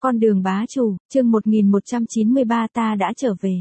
Con đường bá chủ, chương 1193 ta đã trở về.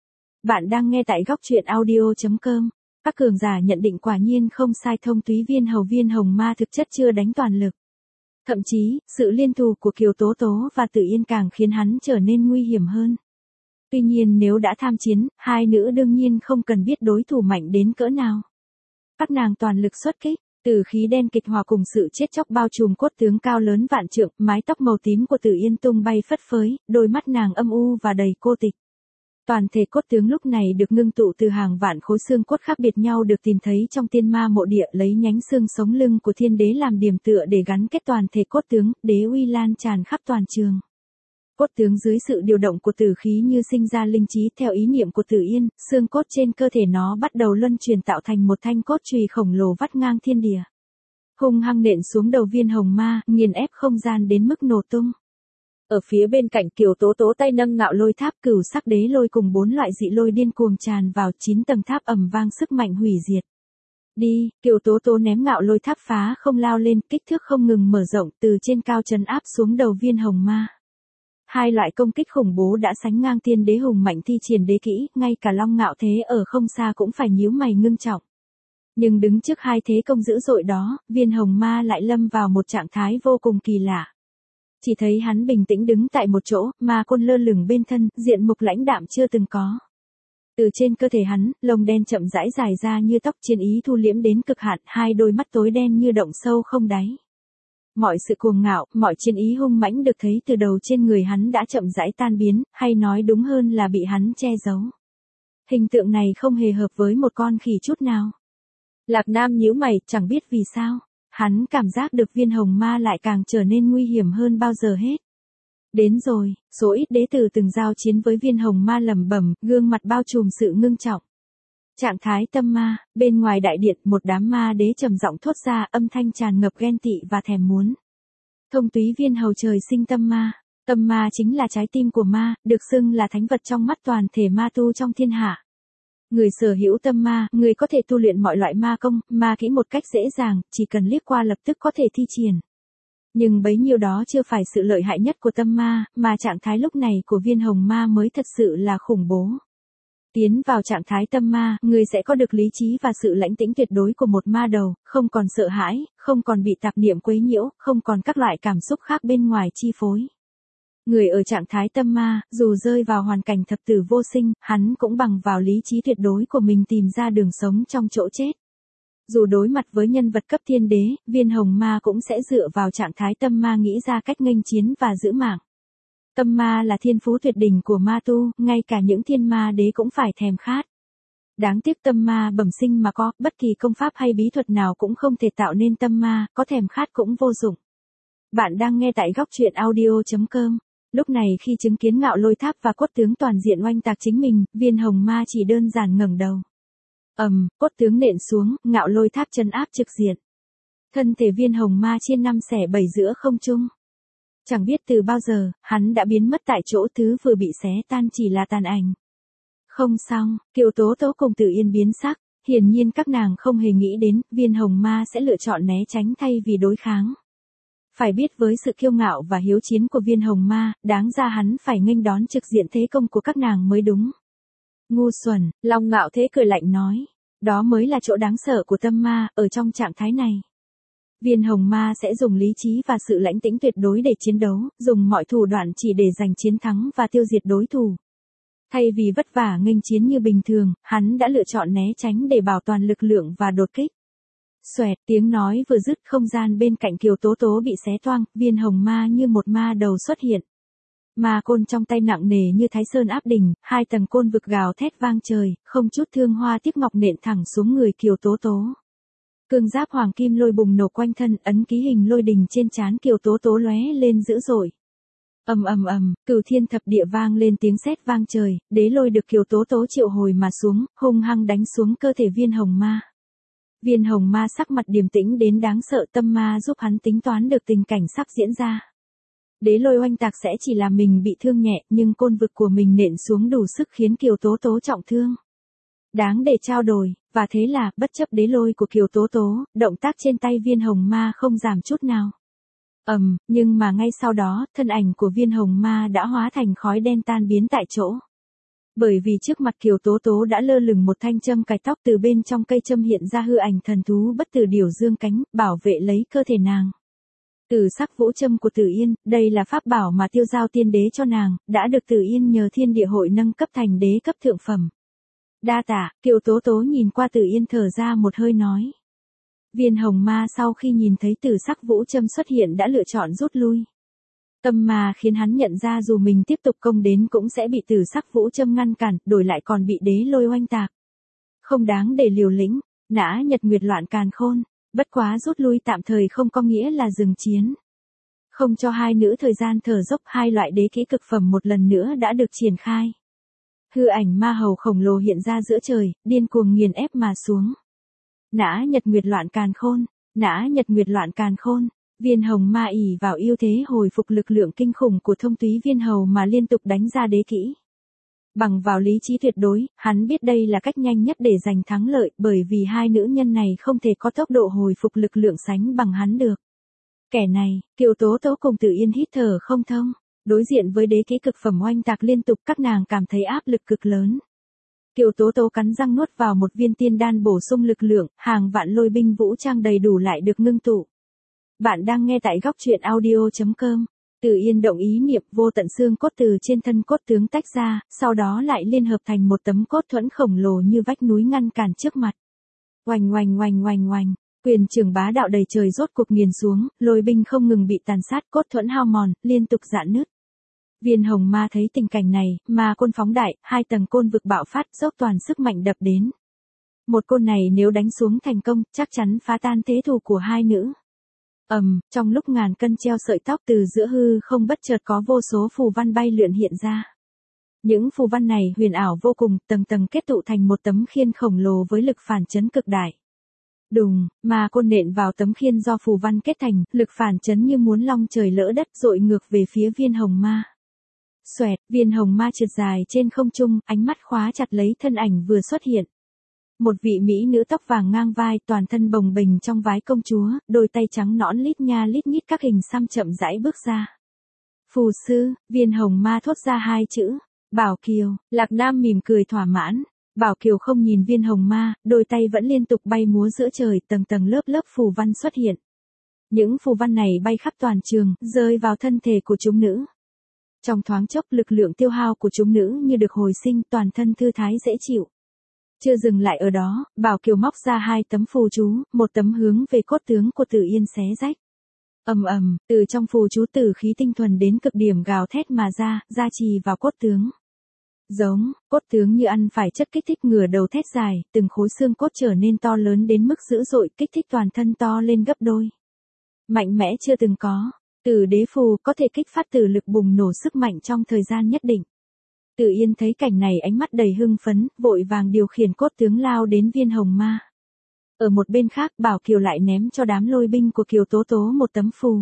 Bạn đang nghe tại góc truyện audio.com. Các cường giả nhận định quả nhiên không sai, Thông Túy viên hồng ma thực chất chưa đánh toàn lực. Thậm chí, sự liên thủ của Kiều Tố Tố và Tử Yên càng khiến hắn trở nên nguy hiểm hơn. Tuy nhiên nếu đã tham chiến, hai nữ đương nhiên không cần biết đối thủ mạnh đến cỡ nào. Các nàng toàn lực xuất kích. Tử khí đen kịch hòa cùng sự chết chóc bao trùm cốt tướng cao lớn vạn trượng, mái tóc màu tím của Tử Yên tung bay phất phới, đôi mắt nàng âm u và đầy cô tịch. Toàn thể cốt tướng lúc này được ngưng tụ từ hàng vạn khối xương cốt khác biệt nhau được tìm thấy trong tiên ma mộ địa, lấy nhánh xương sống lưng của thiên đế làm điểm tựa để gắn kết toàn thể cốt tướng, đế uy lan tràn khắp toàn trường. Cốt tướng dưới sự điều động của tử khí như sinh ra linh trí theo ý niệm của Tử Yên, xương cốt trên cơ thể nó bắt đầu luân chuyển tạo thành một thanh cốt chùy khổng lồ vắt ngang thiên địa. Hung hăng nện xuống đầu viên hồng ma, nghiền ép không gian đến mức nổ tung. Ở phía bên cạnh Kiều Tố Tố tay nâng ngạo lôi tháp, cửu sắc đế lôi cùng 4 loại dị lôi điên cuồng tràn vào 9 tầng tháp, ầm vang sức mạnh hủy diệt. Đi, Kiều Tố Tố ném ngạo lôi tháp phá không lao lên, kích thước không ngừng mở rộng từ trên cao trấn áp xuống đầu viên hồng ma. Hai loại công kích khủng bố đã sánh ngang tiên đế hùng mạnh thi triển đế kỹ, ngay cả Long Ngạo Thế ở không xa cũng phải nhíu mày ngưng trọng. Nhưng đứng trước hai thế công dữ dội đó, viên hồng ma lại lâm vào một trạng thái vô cùng kỳ lạ. Chỉ thấy hắn bình tĩnh đứng tại một chỗ, ma côn lơ lửng bên thân, diện mục lãnh đạm chưa từng có. Từ trên cơ thể hắn, lông đen chậm rãi dài ra như tóc, chiến ý thu liễm đến cực hạn, hai đôi mắt tối đen như động sâu không đáy. Mọi sự cuồng ngạo, mọi chiến ý hung mãnh được thấy từ đầu trên người hắn đã chậm rãi tan biến, hay nói đúng hơn là bị hắn che giấu. Hình tượng này không hề hợp với một con khỉ chút nào. Lạc Nam nhíu mày, chẳng biết vì sao, hắn cảm giác được viên hồng ma lại càng trở nên nguy hiểm hơn bao giờ hết. Đến rồi, số ít đế tử từng giao chiến với viên hồng ma lẩm bẩm, gương mặt bao trùm sự ngưng trọng. Trạng thái tâm ma, bên ngoài đại điện một đám ma đế trầm giọng thốt ra, âm thanh tràn ngập ghen tị và thèm muốn. Thông Túy viên hầu trời sinh tâm ma chính là trái tim của ma, được xưng là thánh vật trong mắt toàn thể ma tu trong thiên hạ. Người sở hữu tâm ma, người có thể tu luyện mọi loại ma công, ma kỹ một cách dễ dàng, chỉ cần liếc qua lập tức có thể thi triển. Nhưng bấy nhiêu đó chưa phải sự lợi hại nhất của tâm ma, mà trạng thái lúc này của viên hồng ma mới thật sự là khủng bố. Tiến vào trạng thái tâm ma, người sẽ có được lý trí và sự lãnh tĩnh tuyệt đối của một ma đầu, không còn sợ hãi, không còn bị tạp niệm quấy nhiễu, không còn các loại cảm xúc khác bên ngoài chi phối. Người ở trạng thái tâm ma, dù rơi vào hoàn cảnh thập tử vô sinh, hắn cũng bằng vào lý trí tuyệt đối của mình tìm ra đường sống trong chỗ chết. Dù đối mặt với nhân vật cấp thiên đế, viên hồng ma cũng sẽ dựa vào trạng thái tâm ma nghĩ ra cách nghênh chiến và giữ mạng. Tâm ma là thiên phú tuyệt đỉnh của ma tu, ngay cả những thiên ma đế cũng phải thèm khát. Đáng tiếc tâm ma bẩm sinh mà có, bất kỳ công pháp hay bí thuật nào cũng không thể tạo nên tâm ma, có thèm khát cũng vô dụng. Bạn đang nghe tại góc truyện audio.com. Lúc này khi chứng kiến ngạo lôi tháp và cốt tướng toàn diện oanh tạc chính mình, viên hồng ma chỉ đơn giản ngẩng đầu. Cốt tướng nện xuống, ngạo lôi tháp trấn áp trực diện. Thân thể viên hồng ma chia 5 xẻ 7 giữa không trung. Chẳng biết từ bao giờ, hắn đã biến mất tại chỗ, thứ vừa bị xé tan chỉ là tàn ảnh. Không xong, Kiều Tố Tố cùng Tử Yên biến sắc, hiển nhiên các nàng không hề nghĩ đến, viên hồng ma sẽ lựa chọn né tránh thay vì đối kháng. Phải biết với sự kiêu ngạo và hiếu chiến của viên hồng ma, đáng ra hắn phải nghênh đón trực diện thế công của các nàng mới đúng. Ngu xuẩn, Long Ngạo Thế cười lạnh nói. Đó mới là chỗ đáng sợ của tâm ma, ở trong trạng thái này. Viên hồng ma sẽ dùng lý trí và sự lãnh tĩnh tuyệt đối để chiến đấu, dùng mọi thủ đoạn chỉ để giành chiến thắng và tiêu diệt đối thủ. Thay vì vất vả nghênh chiến như bình thường, hắn đã lựa chọn né tránh để bảo toàn lực lượng và đột kích. Xoẹt, tiếng nói vừa dứt, không gian bên cạnh Kiều Tố Tố bị xé toang, viên hồng ma như một ma đầu xuất hiện. Ma côn trong tay nặng nề như Thái Sơn áp đỉnh, 2 tầng côn vực gào thét vang trời, không chút thương hoa tiếc ngọc nện thẳng xuống người Kiều Tố Tố. Cương giáp hoàng kim lôi bùng nổ quanh thân, ấn ký hình lôi đình trên trán Kiều Tố Tố lóe lên dữ dội. Cửu thiên thập địa vang lên tiếng sét vang trời, đế lôi được Kiều Tố Tố triệu hồi mà xuống, hung hăng đánh xuống cơ thể viên hồng ma. Viên hồng ma sắc mặt điềm tĩnh đến đáng sợ, tâm ma giúp hắn tính toán được tình cảnh sắp diễn ra. Đế lôi oanh tạc sẽ chỉ làm mình bị thương nhẹ, nhưng côn vực của mình nện xuống đủ sức khiến Kiều Tố Tố trọng thương. Đáng để trao đổi, và thế là, bất chấp đế lôi của Kiều Tố Tố, động tác trên tay viên hồng ma không giảm chút nào. Nhưng mà ngay sau đó, thân ảnh của Viên Hồng Ma đã hóa thành khói đen tan biến tại chỗ. Bởi vì trước mặt Kiều Tố Tố đã lơ lửng một thanh châm cài tóc, từ bên trong cây châm hiện ra hư ảnh thần thú bất tử điểu dương cánh, bảo vệ lấy cơ thể nàng. Tử sắc vũ châm của Tử Yên, đây là pháp bảo mà Tiêu Giao Tiên Đế cho nàng, đã được Tử Yên nhờ Thiên Địa Hội nâng cấp thành đế cấp thượng phẩm. Đa tạ. Kiều Tố Tố nhìn qua Tử Yên thở ra một hơi nói. Viên Hồng Ma sau khi nhìn thấy tử sắc vũ châm xuất hiện đã lựa chọn rút lui. Tâm mà khiến hắn nhận ra dù mình tiếp tục công đến cũng sẽ bị tử sắc vũ châm ngăn cản, đổi lại còn bị đế lôi oanh tạc. Không đáng để liều lĩnh, nã nhật nguyệt loạn càn khôn, bất quá rút lui tạm thời không có nghĩa là dừng chiến. Không cho hai nữ thời gian thở dốc, hai loại đế kỹ cực phẩm một lần nữa đã được triển khai. Hư ảnh ma hầu khổng lồ hiện ra giữa trời, điên cuồng nghiền ép mà xuống. Nã nhật nguyệt loạn càn khôn, nã nhật nguyệt loạn càn khôn. Viên Hồng Ma ỷ vào ưu thế hồi phục lực lượng kinh khủng của Thông Túy Viên Hầu mà liên tục đánh ra đế kỹ. Bằng vào lý trí tuyệt đối, hắn biết đây là cách nhanh nhất để giành thắng lợi, bởi vì hai nữ nhân này không thể có tốc độ hồi phục lực lượng sánh bằng hắn được. Kẻ này, Kiều Tố Tố cùng Tử Yên hít thở không thông, đối diện với đế kỹ cực phẩm oanh tạc liên tục, các nàng cảm thấy áp lực cực lớn. Kiều Tố Tố cắn răng nuốt vào một viên tiên đan bổ sung lực lượng, hàng vạn lôi binh vũ trang đầy đủ lại được ngưng tụ. Bạn đang nghe tại góc truyện audio.com. Tử Yên động ý niệm, vô tận xương cốt từ trên thân cốt tướng tách ra, sau đó lại liên hợp thành một tấm cốt thuẫn khổng lồ như vách núi ngăn cản trước mặt. Oanh oanh oanh oanh oanh, quyền trường bá đạo đầy trời rốt cuộc nghiền xuống, lôi binh không ngừng bị tàn sát, cốt thuẫn hao mòn, liên tục rạn nứt. Viên Hồng Ma thấy tình cảnh này, mà côn phóng đại, hai tầng côn vực bạo phát, dốc toàn sức mạnh đập đến. Một côn này nếu đánh xuống thành công, chắc chắn phá tan thế thù của hai nữ. Trong lúc ngàn cân treo sợi tóc, từ giữa hư không bất chợt có vô số phù văn bay lượn hiện ra. Những phù văn này huyền ảo vô cùng, tầng tầng kết tụ thành một tấm khiên khổng lồ với lực phản chấn cực đại. Đùng, mà côn nện vào tấm khiên do phù văn kết thành, lực phản chấn như muốn long trời lỡ đất dội ngược về phía Viên Hồng Ma. Xoẹt, Viên Hồng Ma trượt dài trên không trung, ánh mắt khóa chặt lấy thân ảnh vừa xuất hiện. Một vị mỹ nữ tóc vàng ngang vai, toàn thân bồng bềnh trong váy công chúa, đôi tay trắng nõn lít nha lít nhít các hình xăm chậm rãi bước ra. Phù sư. Viên Hồng Ma thốt ra hai chữ. Bảo Kiều. Lạc Nam mỉm cười thỏa mãn. Bảo Kiều không nhìn Viên Hồng Ma, đôi tay vẫn liên tục bay múa giữa trời, tầng tầng lớp lớp phù văn xuất hiện. Những phù văn này bay khắp toàn trường, rơi vào thân thể của chúng nữ. Trong thoáng chốc, lực lượng tiêu hao của chúng nữ như được hồi sinh, toàn thân thư thái dễ chịu. Chưa dừng lại ở đó, Bảo Kiều móc ra hai tấm phù chú, một tấm hướng về cốt tướng của Tử Yên xé rách. Từ trong phù chú tử khí tinh thuần đến cực điểm gào thét mà ra, gia trì vào cốt tướng. Giống, cốt tướng như ăn phải chất kích thích, ngửa đầu thét dài, từng khối xương cốt trở nên to lớn đến mức dữ dội, kích thích toàn thân to lên gấp đôi. Mạnh mẽ chưa từng có, Tử đế phù có thể kích phát tử lực bùng nổ sức mạnh trong thời gian nhất định. Tử Yên thấy cảnh này ánh mắt đầy hưng phấn, vội vàng điều khiển cốt tướng lao đến Viên Hồng Ma. Ở một bên khác, Bảo Kiều lại ném cho đám lôi binh của Kiều Tố Tố một tấm phù.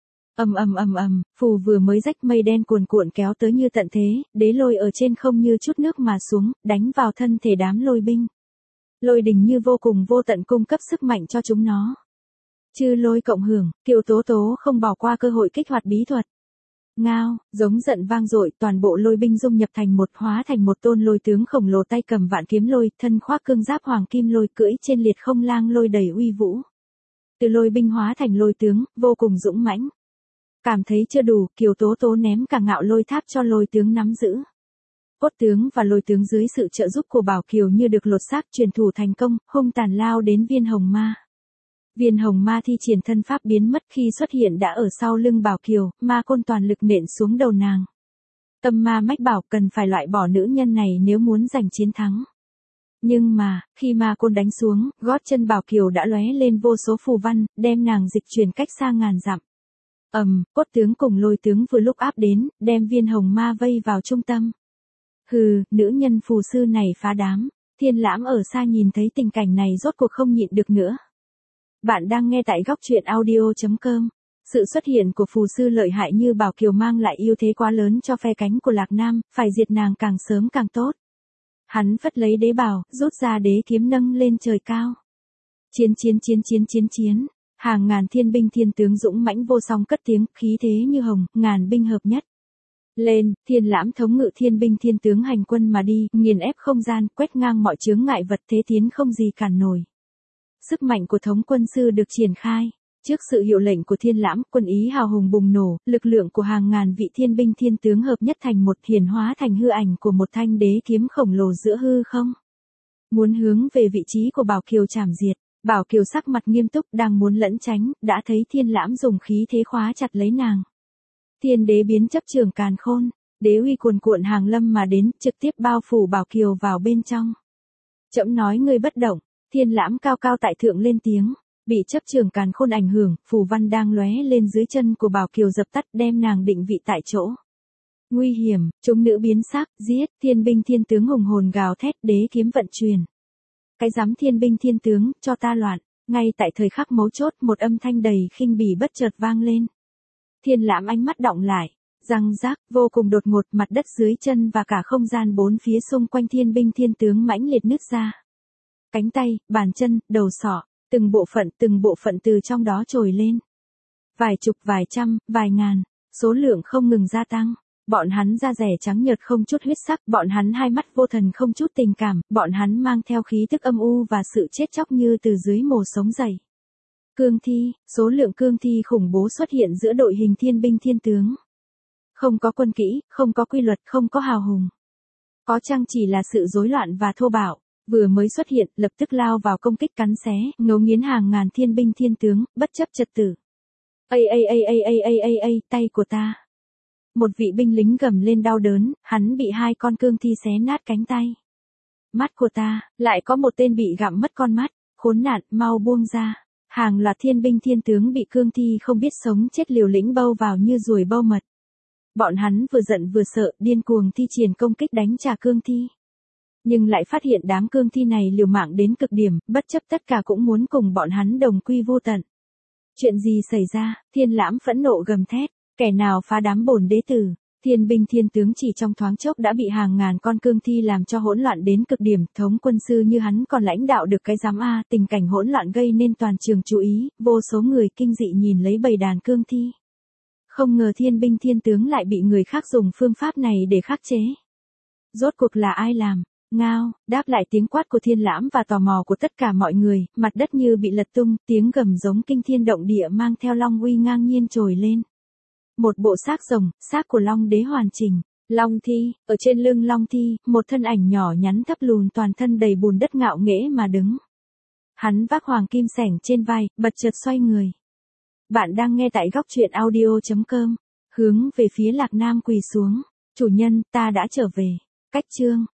Phù vừa mới rách, mây đen cuồn cuộn kéo tới như tận thế, đế lôi ở trên không như chút nước mà xuống, đánh vào thân thể đám lôi binh. Lôi đình như vô cùng vô tận cung cấp sức mạnh cho chúng nó. Chư lôi cộng hưởng, Kiều Tố Tố không bỏ qua cơ hội kích hoạt bí thuật. Ngao, giống giận vang dội, toàn bộ lôi binh dung nhập thành một, hóa thành một tôn lôi tướng khổng lồ, tay cầm vạn kiếm lôi, thân khoác cương giáp hoàng kim lôi, cưỡi trên liệt không lang lôi đầy uy vũ. Từ lôi binh hóa thành lôi tướng, vô cùng dũng mãnh. Cảm thấy chưa đủ, Kiều Tố Tố ném cả ngạo lôi tháp cho lôi tướng nắm giữ. Cốt tướng và lôi tướng dưới sự trợ giúp của Bảo Kiều như được lột xác, truyền thủ thành công, hung tàn lao đến Viên Hồng Ma. Viên Hồng Ma thi triển thân pháp biến mất, khi xuất hiện đã ở sau lưng Bảo Kiều, ma côn toàn lực nện xuống đầu nàng. Tâm ma mách bảo cần phải loại bỏ nữ nhân này nếu muốn giành chiến thắng. Nhưng mà, khi ma côn đánh xuống, gót chân Bảo Kiều đã lóe lên vô số phù văn, đem nàng dịch chuyển cách xa ngàn dặm. Cốt tướng cùng lôi tướng vừa lúc áp đến, đem Viên Hồng Ma vây vào trung tâm. Hừ, nữ nhân phù sư này phá đám. Thiên Lãm ở xa nhìn thấy tình cảnh này rốt cuộc không nhịn được nữa. Bạn đang nghe tại góc truyện audio.com. Sự xuất hiện của phù sư lợi hại như Bảo Kiều mang lại ưu thế quá lớn cho phe cánh của Lạc Nam, phải diệt nàng càng sớm càng tốt. Hắn phất lấy đế bào, rút ra đế kiếm nâng lên trời cao. Chiến. Hàng ngàn thiên binh thiên tướng dũng mãnh vô song cất tiếng, khí thế như hồng, ngàn binh hợp nhất. Lên, Thiên Lãm thống ngự thiên binh thiên tướng hành quân mà đi, nghiền ép không gian, quét ngang mọi chướng ngại vật, thế tiến không gì cản nổi. Sức mạnh của thống quân sư được triển khai. Trước sự hiệu lệnh của Thiên Lãm, quân ý hào hùng bùng nổ, lực lượng của hàng ngàn vị thiên binh thiên tướng hợp nhất thành một, hiển hóa thành hư ảnh của một thanh đế kiếm khổng lồ giữa hư không. Muốn hướng về vị trí của Bảo Kiều chảm diệt. Bảo Kiều sắc mặt nghiêm túc, đang muốn lẩn tránh, đã thấy Thiên Lãm dùng khí thế khóa chặt lấy nàng. Thiên đế biến chấp trường càn khôn, đế uy cuồn cuộn hàng lâm mà đến, trực tiếp bao phủ Bảo Kiều vào bên trong. Trẫm nói ngươi bất động. Thiên Lãm cao cao tại thượng lên tiếng, bị chấp trường càn khôn ảnh hưởng, phù văn đang lóe lên dưới chân của Bảo Kiều dập tắt, đem nàng định vị tại chỗ. Nguy hiểm, chúng nữ biến sắc, giết, thiên binh thiên tướng hùng hồn gào thét, đế kiếm vận chuyển. Cái dám thiên binh thiên tướng, cho ta loạn. Ngay tại thời khắc mấu chốt, một âm thanh đầy khinh bỉ bất chợt vang lên. Thiên Lãm ánh mắt đọng lại, răng rác, vô cùng đột ngột, mặt đất dưới chân và cả không gian bốn phía xung quanh thiên binh thiên tướng mãnh liệt nứt ra. Cánh tay, bàn chân, đầu sọ, từng bộ phận từ trong đó trồi lên. Vài chục, vài trăm, vài ngàn, số lượng không ngừng gia tăng. Bọn hắn da rẻ trắng nhợt không chút huyết sắc, bọn hắn hai mắt vô thần không chút tình cảm, bọn hắn mang theo khí tức âm u và sự chết chóc như từ dưới mồ sống dậy. Cương thi, số lượng cương thi khủng bố xuất hiện giữa đội hình thiên binh thiên tướng. Không có quân kỹ, không có quy luật, không có hào hùng. Có chăng chỉ là sự rối loạn và thô bạo, vừa mới xuất hiện, lập tức lao vào công kích cắn xé, ngấu nghiến hàng ngàn thiên binh thiên tướng, bất chấp trật tự. Tay của ta. Một vị binh lính gầm lên đau đớn, hắn bị hai con cương thi xé nát cánh tay. Mắt của ta, lại có một tên bị gặm mất con mắt, khốn nạn, mau buông ra. Hàng loạt thiên binh thiên tướng bị cương thi không biết sống chết liều lĩnh bâu vào như ruồi bâu mật. Bọn hắn vừa giận vừa sợ, điên cuồng thi triển công kích đánh trả cương thi. Nhưng lại phát hiện đám cương thi này liều mạng đến cực điểm, bất chấp tất cả cũng muốn cùng bọn hắn đồng quy vô tận. Chuyện gì xảy ra? Thiên Lãm phẫn nộ gầm thét, kẻ nào phá đám bổn đế tử? Thiên binh thiên tướng chỉ trong thoáng chốc đã bị hàng ngàn con cương thi làm cho hỗn loạn đến cực điểm, thống quân sư như hắn còn lãnh đạo được cái giám a, tình cảnh hỗn loạn gây nên toàn trường chú ý, vô số người kinh dị nhìn lấy bầy đàn cương thi. Không ngờ thiên binh thiên tướng lại bị người khác dùng phương pháp này để khắc chế. Rốt cuộc là ai làm? Ngao, đáp lại tiếng quát của Thiên Lãm và tò mò của tất cả mọi người, mặt đất như bị lật tung, tiếng gầm giống kinh thiên động địa mang theo long uy ngang nhiên trồi lên. Một bộ xác rồng, xác của Long Đế hoàn chỉnh. Long thi, ở trên lưng Long thi, một thân ảnh nhỏ nhắn thấp lùn toàn thân đầy bùn đất ngạo nghễ mà đứng. Hắn vác hoàng kim sẻng trên vai, bật chợt xoay người. Bạn đang nghe tại góc truyện audio.com, hướng về phía Lạc Nam quỳ xuống. Chủ nhân, ta đã trở về. Cách chương.